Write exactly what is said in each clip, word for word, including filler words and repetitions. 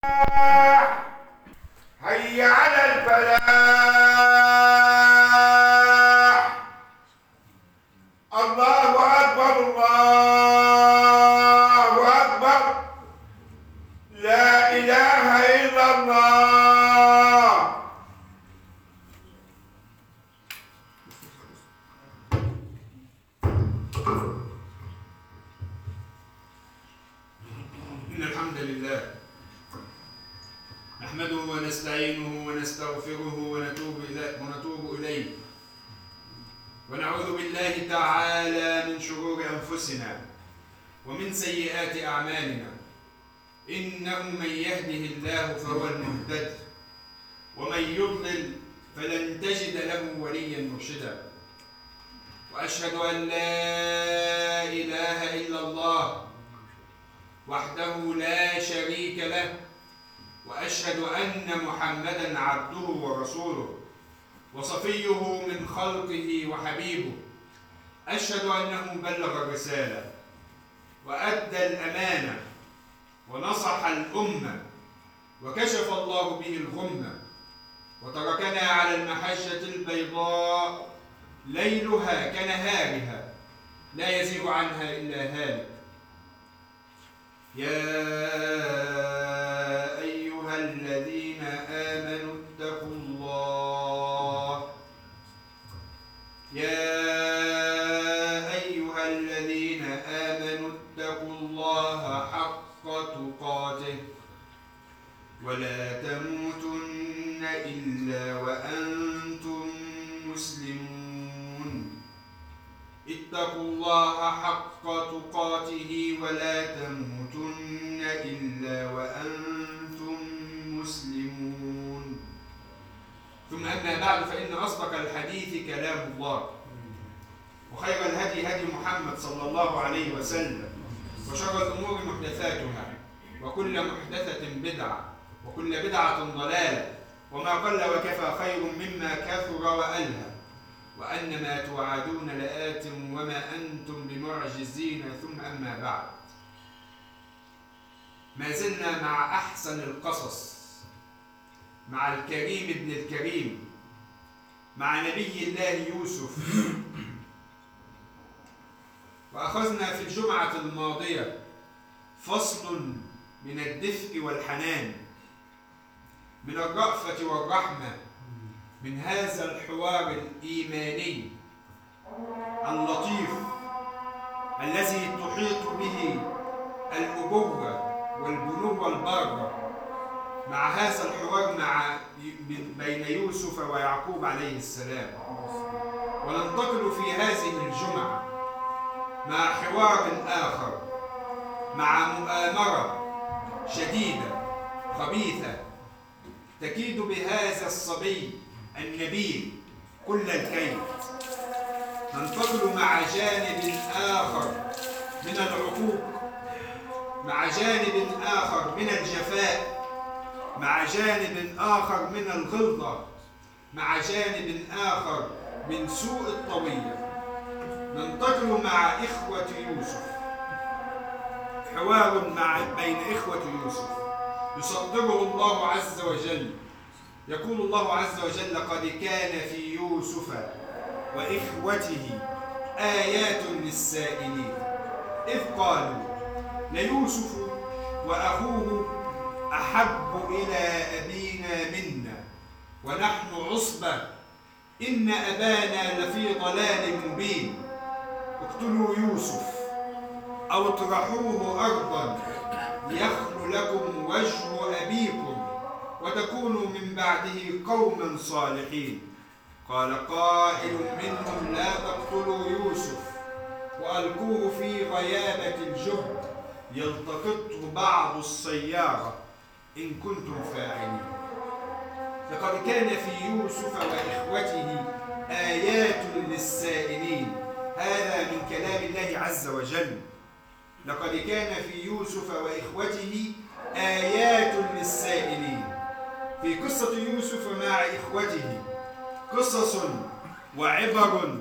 حي على الفلاح. الله أكبر الله أكبر. لا إله إلا الله. إن الحمد لله نحمده ونستعينه ونستغفره ونتوب إليه ونتوب إليه ونعوذ بالله تعالى من شرور أنفسنا ومن سيئات أعمالنا. إنه من يهده الله فهو المهتد ومن يضلل فلن تجد له وليا مرشدا. وأشهد أن لا إله إلا الله وحده لا شريك له، وأشهد أن محمدًا عبده ورسوله وصفيه من خلقه وحبيبه. أشهد أنه بلغ الرسالة وأدى الأمانة ونصح الأمة وكشف الله به الغمة، وتركنا على المحجة البيضاء ليلها كنهارها لا يزيغ عنها إلا هالك. يا أيها الذين آمنوا اتقوا الله يا أيها الذين آمنوا اتقوا الله حق تقاته ولا تموتن إلا وأنتم مسلمون. اتقوا الله حق تقاته ولا تموتن إلا وأنتم مسلمون. ثم أما بعد، فإن أصدق الحديث كلام الله، وخير الهدي هدي محمد صلى الله عليه وسلم، وشر الأمور محدثاتها، وكل محدثة بدعة، وكل بدعة ضلالة، وما قل وكفى خير مما كثر وألهى، وأن ما توعدون لآت وما أنتم بمعجزين. ثم أما بعد، ما زلنا مع أحسن القصص، مع الكريم ابن الكريم، مع نبي الله يوسف. وأخذنا في الجمعة الماضية فصل من الدفء والحنان، من الرأفة والرحمة، من هذا الحوار الإيماني اللطيف الذي تحيط به الأبوة والبنوة البارة، مع هذا الحوار مع بين يوسف ويعقوب عليه السلام. وننتقل في هذه الجمعة مع حوار آخر، مع مؤامرة شديدة خبيثة تكيد بهذا الصبي النبيل كل الكيد. ننتقل مع جانب آخر من العقوق، مع جانب آخر من الجفاء، مع جانب آخر من الغلظة، مع جانب آخر من سوء الطوية. ننتقل مع إخوة يوسف، حوار مع بين إخوة يوسف يصدره الله عز وجل. يقول الله عز وجل: قد كان في يوسف وإخوته آيات للسائلين إذ قالوا ليوسف وأخوه أحب إلى أبينا منا ونحن عصبة إن أبانا لفي ضلال مبين. اقتلوا يوسف أو اطرحوه أرضا يخل لكم وجه أبيكم وتكونوا من بعده قوما صالحين. قال قائل منهم: لا تقتلوا يوسف وألقوه في غيابة الجب يلتقطه بعض السيارة إن كنتم فاعلين. لقد كان في يوسف وإخوته آيات للسائلين. هذا من كلام الله عز وجل. لقد كان في يوسف وإخوته آيات للسائلين. في قصة يوسف مع إخوته قصص وعبر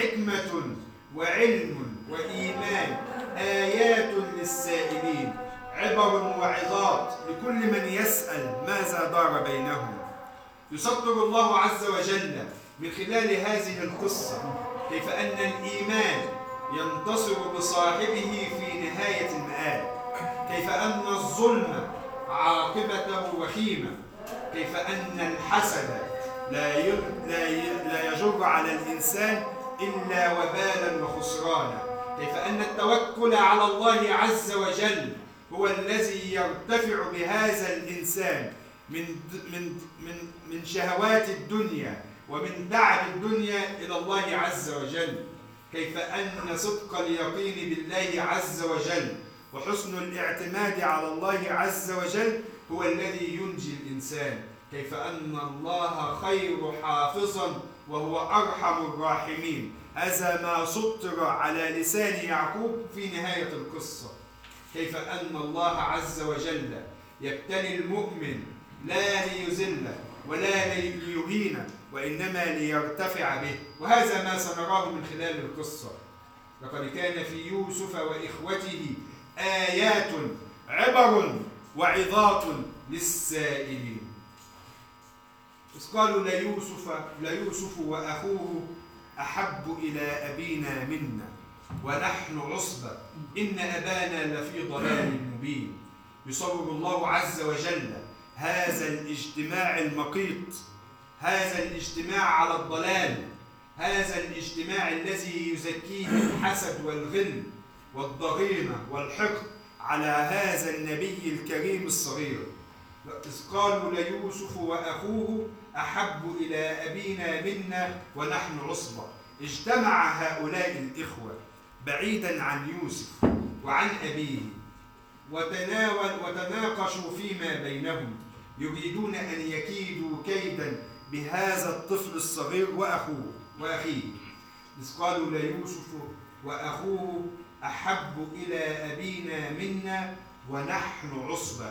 وحكمة وعلم وإيمان، آيات للسائلين، عبر وعظات لكل من يسأل ماذا دار بينهم. يسطر الله عز وجل من خلال هذه القصة كيف أن الإيمان ينتصر بصاحبه في نهاية المآل، كيف أن الظلم عاقبته وخيمة، كيف أن الحسد لا لا يجر على الإنسان إلا وبالا وخسرانا، كيف أن التوكل على الله عز وجل هو الذي يرتفع بهذا الإنسان من من من من شهوات الدنيا ومن تعب الدنيا إلى الله عز وجل، كيف أن صدق اليقين بالله عز وجل وحسن الاعتماد على الله عز وجل هو الذي ينجي الإنسان، كيف أن الله خير حافظا وهو أرحم الراحمين. هذا ما سطر على لسان يعقوب في نهاية القصة، كيف أن الله عز وجل يبتلي المؤمن لا ليذله ولا ليهينه وإنما ليرتفع به، وهذا ما سنراه من خلال القصة. لقد كان في يوسف وإخوته آيات عبر وعظات للسائلين. إذ قالوا ليوسف ليوسف وأخوه أحب إلى أبينا منا ونحن عصبة إن أبانا لفي ضلال مبين. يصور الله عز وجل هذا الاجتماع المقيت، هذا الاجتماع على الضلال، هذا الاجتماع الذي يزكيه الحسد والغل والضغينة والحقد على هذا النبي الكريم الصغير. إذ قالوا ليوسف وأخوه أحب إلى أبينا منا ونحن عصبة. اجتمع هؤلاء الإخوة بعيدا عن يوسف وعن أبيه وتناول وتناقشوا فيما بينهم، يريدون أن يكيدوا كيدا بهذا الطفل الصغير وأخوه وأخيه. إذ قالوا ليوسف وأخوه أحب إلى أبينا منا ونحن عصبة.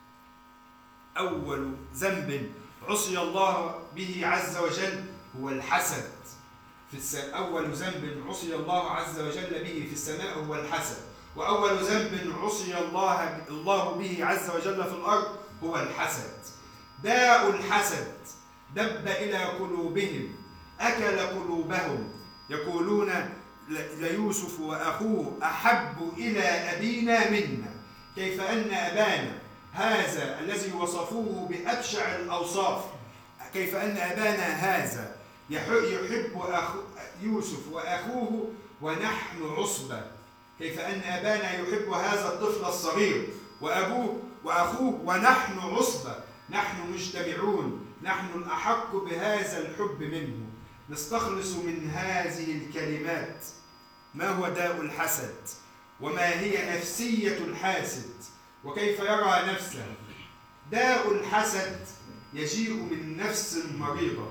أول ذنب عصي الله به عز وجل هو الحسد. في الس... أول ذنب عصي الله عز وجل به في السماء هو الحسد، وأول ذنب عصي الله الله به عز وجل في الأرض هو الحسد. داء الحسد دب إلى قلوبهم أكل قلوبهم، يقولون ليوسف وأخوه أحب إلى أبينا منا. كيف أن أبانا هذا الذي وصفوه بأبشع الأوصاف، كيف أن أبانا هذا يحب أخو يوسف وأخوه ونحن عصبة، كيف أن أبانا يحب هذا الطفل الصغير وأبوه وأخوه ونحن عصبة، نحن مجتمعون، نحن الأحق بهذا الحب منه. نستخلص من هذه الكلمات ما هو داء الحسد وما هي نفسية الحاسد وكيف يرى نفسه. داء الحسد يجيء من نفس مريضة،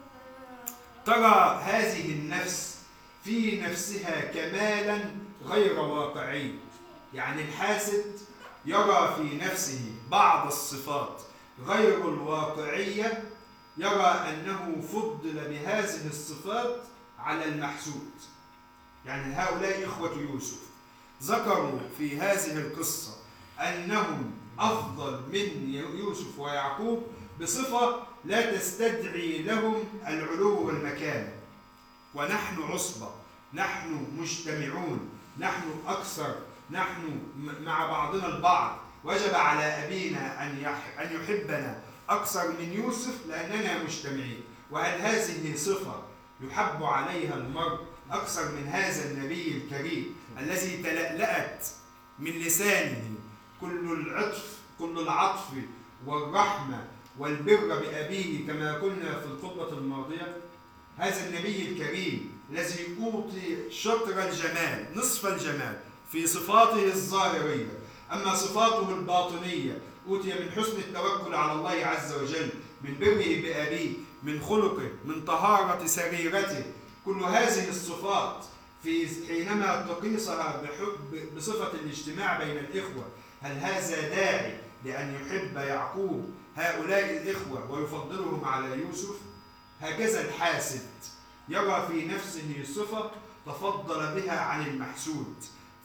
ترى هذه النفس في نفسها كمالا غير واقعي. يعني الحاسد يرى في نفسه بعض الصفات غير الواقعية، يرى أنه فضل بهذه الصفات على المحسود. يعني هؤلاء إخوة يوسف ذكروا في هذه القصة أنهم أفضل من يوسف ويعقوب بصفة لا تستدعي لهم العلو والمكانة. ونحن عصبة، نحن مجتمعون، نحن أكثر، نحن مع بعضنا البعض. وجب على أبينا أن يحبنا أكثر من يوسف لأننا مجتمعين. وهل هذه صفة يحب عليها المرء أكثر من هذا النبي الكريم الذي تلألأت من لسانه كل العطف كل العطف والرحمة والبر بأبيه كما قلنا في الخطبة الماضية؟ هذا النبي الكريم الذي أوتي شطر الجمال نصف الجمال في صفاته الظاهرية، أما صفاته الباطنية أوتي من حسن التوكل على الله عز وجل، من بره بأبيه، من خلقه، من طهارة سريرته. كل هذه الصفات في حينما تقيسها بحب بصفة الاجتماع بين الإخوة، هل هذا داعي لأن يحب يعقوب هؤلاء الإخوة ويفضلهم على يوسف؟ هكذا الحاسد يرى في نفسه صفة تفضل بها عن المحسود،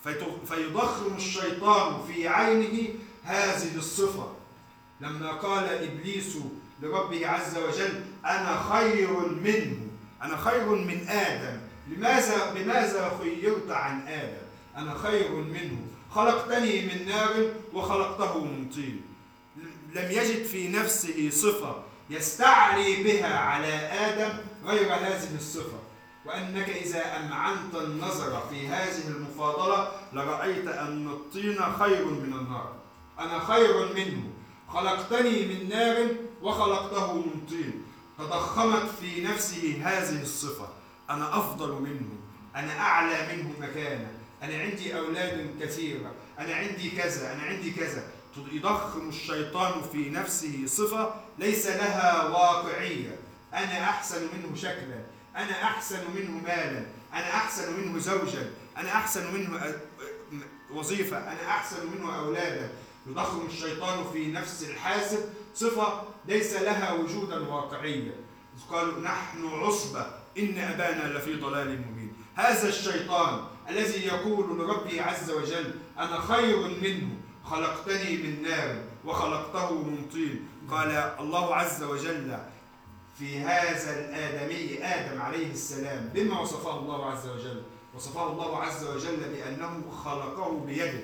فيضخم الشيطان في عينه هذه الصفة. لما قال إبليس لربه عز وجل أنا خير منه، أنا خير من آدم، لماذا بماذا خيرت عن آدم؟ أنا خير منه، خلقتني من نار وخلقته من طين. لم يجد في نفسه صفة يستعلي بها على آدم غير هذه الصفة. وأنك إذا أمعنت النظر في هذه المفاضلة لرأيت أن الطين خير من النار. أنا خير منه، خلقتني من نار وخلقته من طين. تضخمت في نفسه هذه الصفة، أنا أفضل منه، أنا أعلى منه مكانة، أنا عندي أولاد كثيرة، أنا عندي كذا، أنا عندي كذا. يضخم الشيطان في نفسه صفة ليس لها واقعية. أنا أحسن منه شكلا، أنا أحسن منه مالا، أنا أحسن منه زوجا، أنا أحسن منه وظيفة، أنا أحسن منه أولادا. يضخم الشيطان في نفس الحاسد صفة ليس لها وجودا واقعيا. قالوا نحن عصبة إن أبانا لفي ضلال مبين. هذا الشيطان الذي يقول لربي عز وجل أنا خير منه، خلقتني من نار وخلقته من طين. قال الله عز وجل في هذا الآدمي آدم عليه السلام بما وصفه الله عز وجل، وصفه الله عز وجل بأنه خلقه بيده.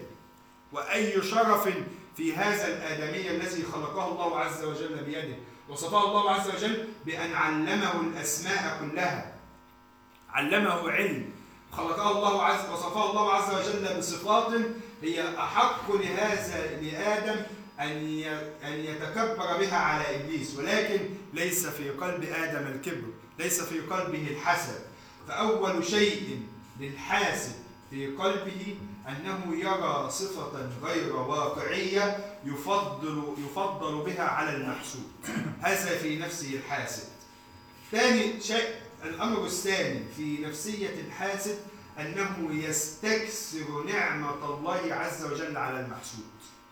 وأي شرف في هذا الآدمي الذي خلقه الله عز وجل بيده. وصفه الله عز وجل بأن علمه الأسماء كلها، علمه علم، خلقه الله عز وصفه الله عز وجل بصفات هي أحق لهذا لآدم أن أن يتكبر بها على إبليس، ولكن ليس في قلب آدم الكبر، ليس في قلبه الحسد. فأول شيء للحاسد في قلبه أنه يرى صفة غير واقعية يفضل يفضل بها على المحسود. هذا في نفسه الحاسد. ثاني شيء، الأمر الثاني في نفسية الحاسد أنه يستكثر نعمة الله عز وجل على المحسود.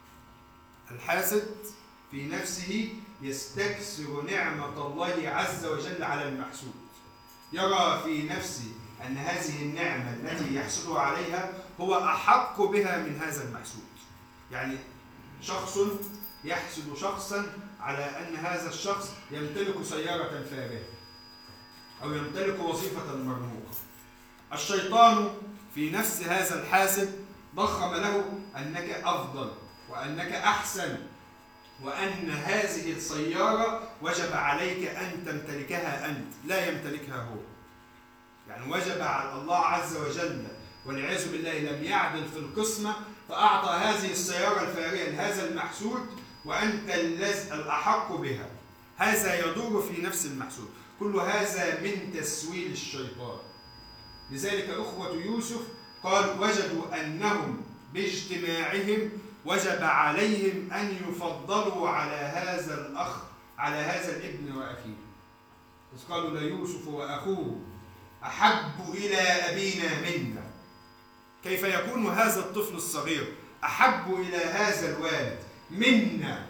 الحاسد في نفسه يستكثر نعمة الله عز وجل على المحسود. يرى في نفسه أن هذه النعمة التي يحسد عليها هو أحق بها من هذا المحسود. يعني شخص يحسد شخصا على أن هذا الشخص يمتلك سيارة فارهة أو يمتلك وظيفة مرموقة. الشيطان في نفس هذا الحاسد ضخم له أنك أفضل وأنك أحسن، وأن هذه السيارة وجب عليك أن تمتلكها أنت، لا يمتلكها هو. يعني وجب على الله عز وجل والعياذ بالله لم يعدل في القسمة، فأعطى هذه السيارة الفارهة لهذا المحسود وأنت الأحق بها. هذا يدور في نفس المحسود. كل هذا من تسويل الشيطان. لذلك أخوة يوسف قال وجدوا أنهم باجتماعهم وجب عليهم أن يفضلوا على هذا الأخ على هذا الابن وأخيه. إذ قالوا ليوسف وأخوه أحب إلى أبينا منا. كيف يكون هذا الطفل الصغير أحب إلى هذا الوالد منا؟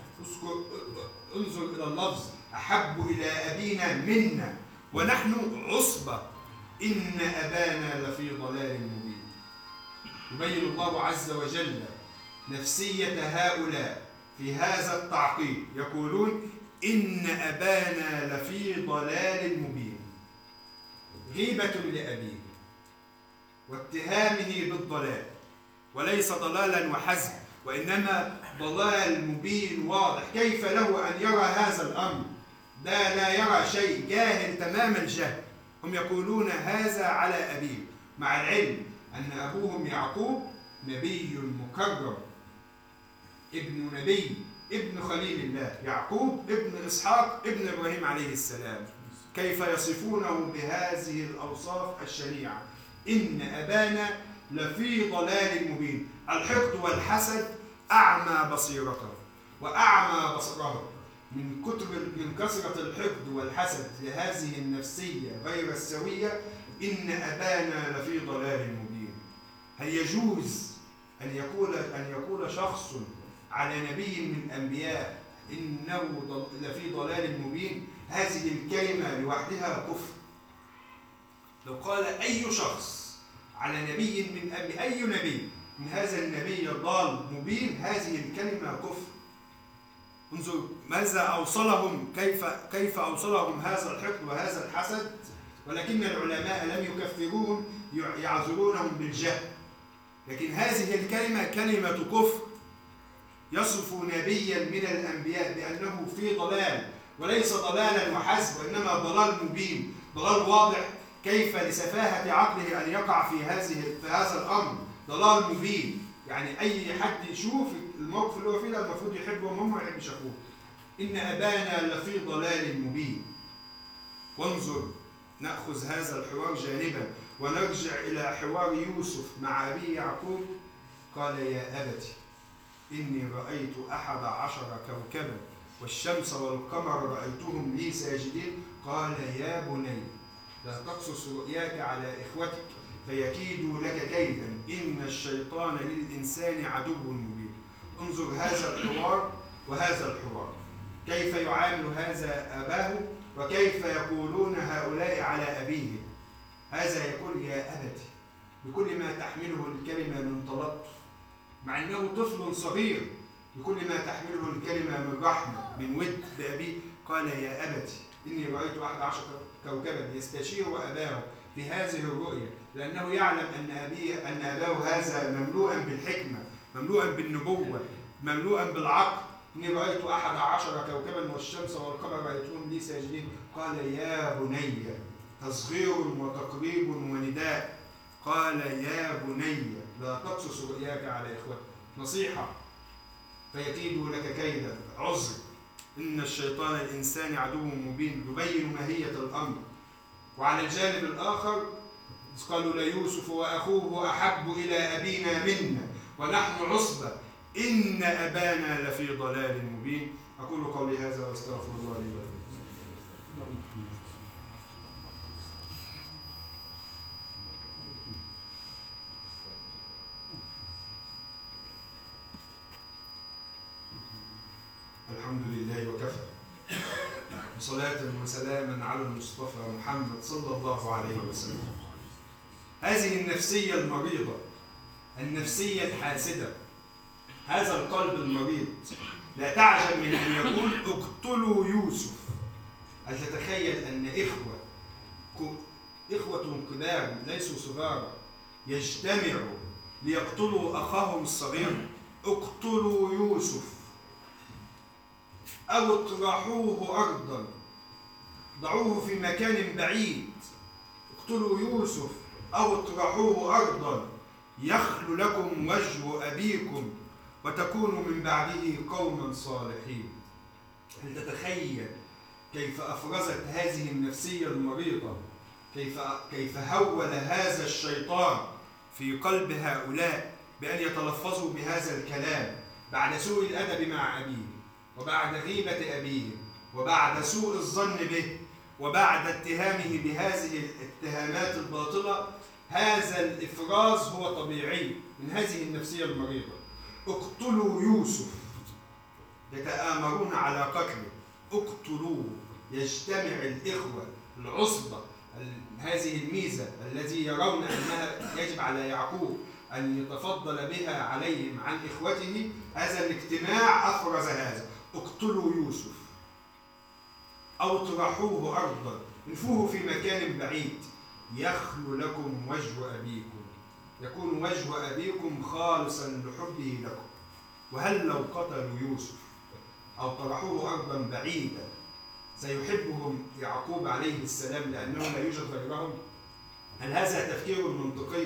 انظر إلى اللفظ، أحب إلى أبينا منا ونحن عصبة إن أبانا لفي ضلال مبين. يبين الله عز وجل نفسية هؤلاء في هذا التعقيب، يقولون إن أبانا لفي ضلال مبين. غيبة لأبيه واتهامه بالضلال، وليس ضلالا وحسب، وإنما ضلال مبين واضح. كيف له أن يرى هذا الأمر؟ ده لا يرى شيء، جاهل تمام الجهل. هم يقولون هذا على أبيه، مع العلم أن أبوهم يعقوب نبي مكرم، ابن نبي، ابن خليل الله، يعقوب ابن إسحاق ابن إبراهيم عليه السلام. كيف يصفونه بهذه الأوصاف الشنيعة؟ إن أبانا لفي ضلال مبين. الحقد والحسد أعمى بصيرته وأعمى بصره. من كتر من كثرة الحقد والحسد لهذه النفسية غير السوية إن أبانا لفي ضلال مبين. هل يجوز أن يقول أن يقول شخص على نبي من الأنبياء إنه لفي ضلال مبين؟ هذه الكلمة لوحدها كفر. لو قال أي شخص على نبي من أنبياء، أي نبي من هذا النبي الضال مبين، هذه الكلمة كفر. انظر ماذا أوصلهم، كيف كيف أوصلهم هذا الحقد وهذا الحسد، ولكن العلماء لم يكفروهم، يعذرونهم بالجهل. لكن هذه الكلمة كلمة كفر، يصف نبيا من الأنبياء بأنه في ضلال، وليس ضلالا وحسب، وإنما ضلال مبين، ضلال واضح. كيف لسفاهة عقله أن يقع في هذه في هذا الأمر؟ ضلال مبين. يعني أي حد يشوف الموقف اللي هو فيه ده المفروض يحبهم هم، ما يحبش أخوه. إن أبانا لفي ضلال مبين. وانظر، نأخذ هذا الحوار جانبا ونرجع إلى حوار يوسف مع أبي يعقوب. قال يا أبت إني رأيت أحد عشر كوكبا والشمس والقمر رأيتهم لي ساجدين. قال يا بني لا تقصص رؤياك على إخوتك فيكيدوا لك كيدا إن الشيطان للإنسان عدو مبين. انظر هذا الحوار وهذا الحوار، كيف يعامل هذا أباه وكيف يقولون هؤلاء على أبيه. هذا يقول يا أبتي بكل ما تحمله الكلمة من تلطف، مع أنه طفل صغير، بكل ما تحمله الكلمة من رحمة من ود بأبيه. قال يا أبتي إني رأيت أحد عشر كوكبا، يستشير أباه في هذه الرؤيا، لأنه يعلم أن أبيه أن أباه هذا مملوءا بالحكمة، مملوءا بالنبوة، مملوءا بالعقل. إني رأيت أحد عشر كوكبا والشمس والقمر رأيتهم لي ساجدين. قال يا بني، تصغير وتقريب ونداء. قال يا بني لا تقصص رؤياك على إخوتك، نصيحة. فيكيدوا لك كيدا، عذر. إن الشيطان الإنسان عدو مبين، يبين ماهية الأمر. وعلى الجانب الآخر قالوا ليوسف وأخوه أحب إلى أبينا منا ونحن عصبة إن أبانا لفي ضلال مبين. أقول قولي هذا وأستغفر الله لي ولكم. الحمد لله وكفى، وصلاة وسلاما على المصطفى محمد صلى الله عليه وسلم. هذه النفسية المريضة، النفسية الحاسدة، هذا القلب المريض، لا تعجب من أن يقول اقتلوا يوسف. هل تتخيل أن إخوة إخوة كبار ليسوا صغارا يجتمعوا ليقتلوا أخاهم الصغير؟ اقتلوا يوسف أو اطرحوه أرضا، ضعوه في مكان بعيد. اقتلوا يوسف أو اطرحوه أرضا يخل لكم وجه أبيكم وتكونوا من بعده قوما صالحين. هل تتخيل كيف أفرزت هذه النفسية المريضة، كيف كيف هول هذا الشيطان في قلب هؤلاء بأن يتلفظوا بهذا الكلام بعد سوء الأدب مع أبيه، وبعد غيبة أبيه، وبعد سوء الظن به، وبعد اتهامه بهذه الاتهامات الباطلة. هذا الإفراز هو طبيعي من هذه النفسية المريضة. اقتلوا يوسف، يتآمرون على قتله. اقتلوه، يجتمع الإخوة العصبة، هذه الميزة التي يرون أنها يجب على يعقوب أن يتفضل بها عليهم عن إخوته. هذا الاجتماع أفرز هذا. اقتلوا يوسف أو اطرحوه أرضا، انفوه في مكان بعيد يخلو لكم وجه أبيكم، يكون وجه أبيكم خالصا لحبه لكم. وهل لو قتلوا يوسف أو طرحوه أرضا بعيدا سيحبهم يعقوب عليه السلام لأنه لا يوجد غيرهم؟ هل هذا تفكير منطقي؟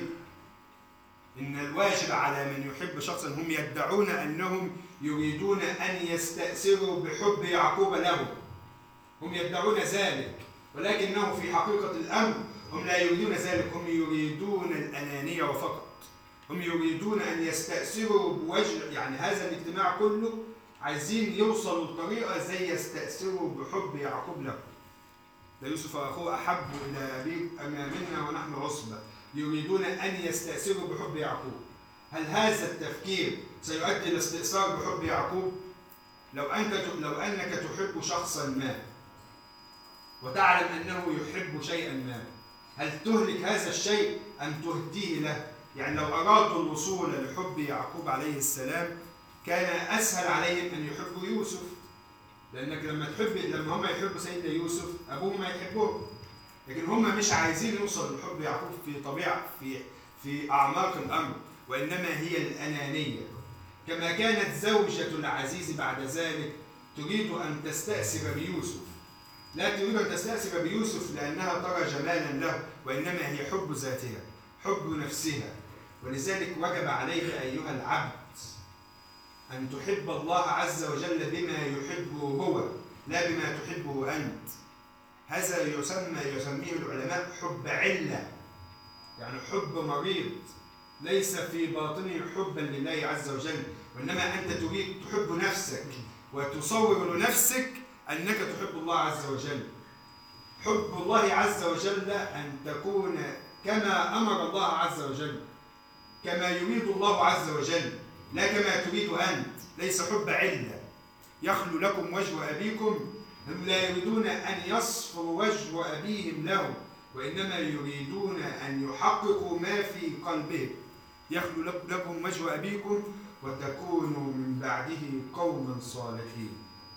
إن الواجب على من يحب شخصا، هم يدعون أنهم يريدون أن يستأثروا بحب يعقوب له، هم يدعون ذلك، ولكنه في حقيقة الأمر هم لا يريدون ذلك. هم يريدون الأنانية وفقط، هم يريدون أن يستأثروا بوجه، يعني هذا الاجتماع كله عايزين يوصلوا لطريقة زي يستأثروا بحب يعقوب له. يوسف وأخوه أحب إلى أبيه منا ونحن عصبة، يريدون أن يستأثروا بحب يعقوب. هل هذا التفكير سيؤدي إلى استئثار بحب يعقوب؟ لو أنك لو أنك تحب شخصا ما وتعلم أنه يحب شيئا ما، هل تهلك هذا الشيء أم تهديه له؟ يعني لو أرادوا الوصول لحب يعقوب عليه السلام كان أسهل عليهم أن يحبوا يوسف، لأنك لما تحب لما هم يحبوا سيدنا يوسف أبوهم ما يحبوه، لكن هم مش عايزين يوصل لحب يعقوب في طبيعة في في أعماق الأمر، وإنما هي الأنانية. كما كانت زوجة العزيز بعد ذلك تريد أن تستأثر بيوسف، لا تريد أن تستأثر بيوسف لأنها ترى جمالا له، وإنما هي حب ذاتها، حب نفسها. ولذلك وجب عليك أيها العبد أن تحب الله عز وجل بما يحبه هو، لا بما تحبه أنت. هذا يسمى يسميه العلماء حب علة، يعني حب مريض، ليس في باطنه حبا لله عز وجل، وإنما أنت تريد تحب نفسك وتصور لنفسك أنك تحب الله عز وجل. حب الله عز وجل أن تكون كما أمر الله عز وجل، كما يريد الله عز وجل، لا كما تريد أنت. ليس حب علة يخلو لكم وجه أبيكم، هم لا يريدون أن يصفوا وجه أبيهم له، وإنما يريدون أن يحققوا ما في قلبهم. يخلو لكم وجه أبيكم وتكونوا من بعده قوما صالحين.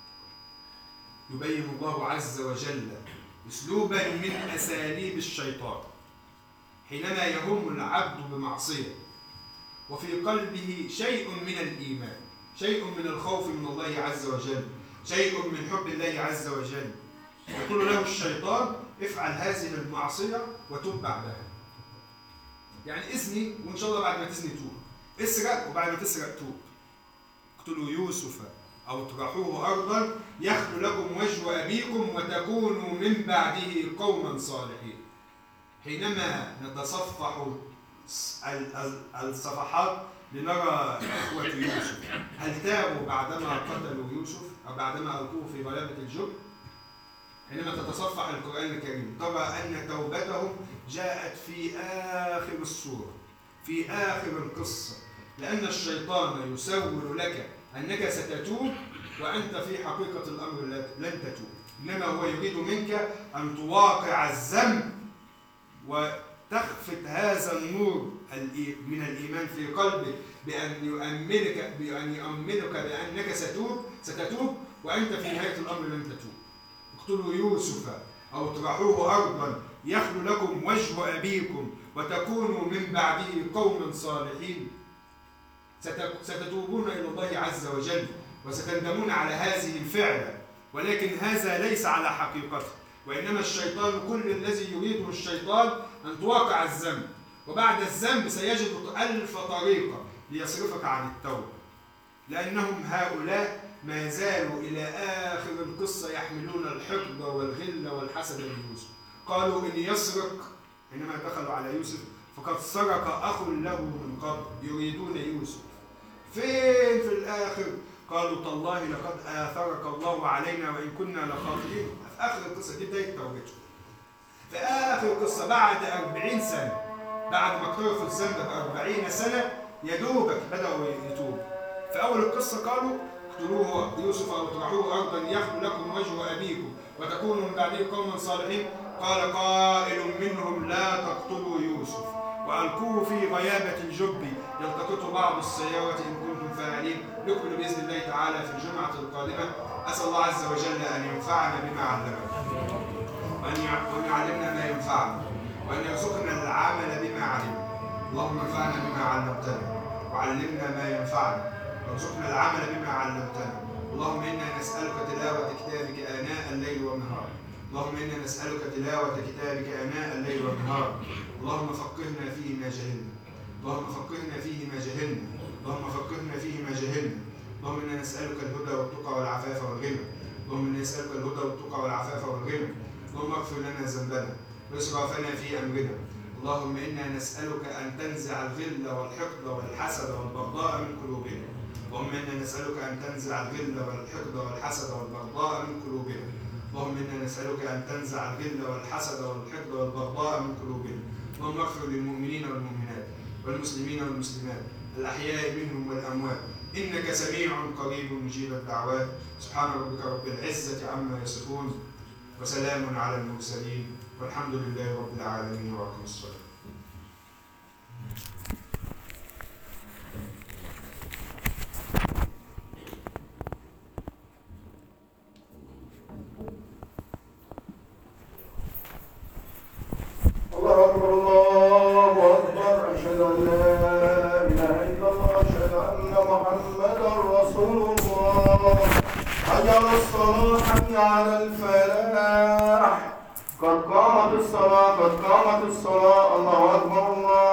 يبين الله عز وجل أسلوبا من أساليب الشيطان حينما يهم العبد بمعصية وفي قلبه شيء من الإيمان، شيء من الخوف من الله عز وجل، شيء من حب الله عز وجل، يقول له الشيطان افعل هذه المعصية وتوب بعدها. يعني اذني وإن شاء الله بعد ما تزني توب، اسرق وبعد ما تسرق توب، اقتلوا يوسف أو اطرحوه أرضا يخلو لكم وجه أبيكم وتكونوا من بعده قوما صالحين. حينما نتصفح الصفحات لنرى إخوة يوسف هل تابوا بعدما قتلوا يوسف أو بعدما ألقوه في غيابة الجب؟ حينما تتصفح القرآن الكريم ترى أن توبتهم جاءت في آخر السورة، في آخر القصة، لأن الشيطان يسول لك أنك ستتوب وأنت في حقيقة الأمر لن تتوب، إنما هو يريد منك أن تواقع الذنب وتخفت هذا النور من الإيمان في قلبك بأن يؤمنك بأن يؤمنك بأنك ستوب ستتوب وأنت في نهاية الأمر لن تتوب. اقتلوا يوسف أو اطرحوه أرضا يخلو لكم وجه أبيكم وتكونوا من بعده قوما صالحين. ستتوبون إلى الله عز وجل وستندمون على هذه الفعلة، ولكن هذا ليس على حقيقته، وإنما الشيطان كل الذي يريده الشيطان أن توقع الذنب، وبعد الذنب سيجد ألف طريقة ليصرفك عن التوبة، لأنهم هؤلاء ما زالوا إلى آخر القصة يحملون الحقد والغل والحسد ليوسف. قالوا إن يسرق، حينما دخلوا على يوسف فقد سرق أخ له من قبل، يريدون يوسف. فين في الآخر؟ قالوا تالله لقد آثرك الله علينا وإن كنا لخاطئين. في آخر القصة دي بداية توبته. في آخر القصة بعد أربعين سنة، بعد ما اقترفوا الذنب بأربعين سنة يدوبك بدأوا يتوبوا. في أول القصة قالوا اقتلوه يوسف أو اطرحوه أرضا يخلو لكم وجه أبيكم وتكونوا من بعده قوما صالحين. قال قائل منهم لا تقتلوا يوسف وألقوه في غيابة الجب يلتقط بعض السيارة إن كنتم فاعلين. نكمل بإذن الله تعالى في الجمعة القادمة. أسأل الله عز وجل أن ينفعنا بما علمنا وأن يعلمنا ما ينفعنا وأن يرزقنا العمل بما علمنا. اللهم انفعنا بما علمتنا وعلمنا ما ينفعنا وارزقنا العمل بما علمتنا. اللهم إنا نسألك تلاوة كتابك آناء الليل والنهار. اللهم إنا نسألك تلاوة كتابك آناء الليل والنهار. اللهم فقهنا فيه ما جهلنا. اللهم فقهنا فيه ما جهلنا. اللهم فقهنا فيه ما جهلنا. اللهم إنا نسألك الهدى والتقى والعفاف والغنى. اللهم إنا نسألك الهدى والتقى والعفاف والغنى. اللهم اغفر لنا ذنبنا وإسرافنا في أمرنا. اللهم إنا نسألك أن تنزع الغل والحقد والحسد والبغضاء من قلوبنا. اللهم إنا نسألك أن تنزع الغل والحقد والحسد والبغضاء من قلوبنا. اللهم إنا نسألك أن تنزع الغل والحسد والحقد والبغضاء من قلوبنا. اللهم اغفر للمؤمنين والمؤمنات والمسلمين والمسلمات الأحياء منهم والأموات إنك سميع قريب مجيب الدعوات. سبحان ربك رب العزة عما يصفون وسلام على المرسلين والحمد لله رب العالمين وأقم الصلاة. أشهد أن لا إله إلا الله أشهد أن محمدا رسول الله حي على الصلاة حي على الفلاح قد قامت الصلاة قد قامت الصلاة الله أكبر الله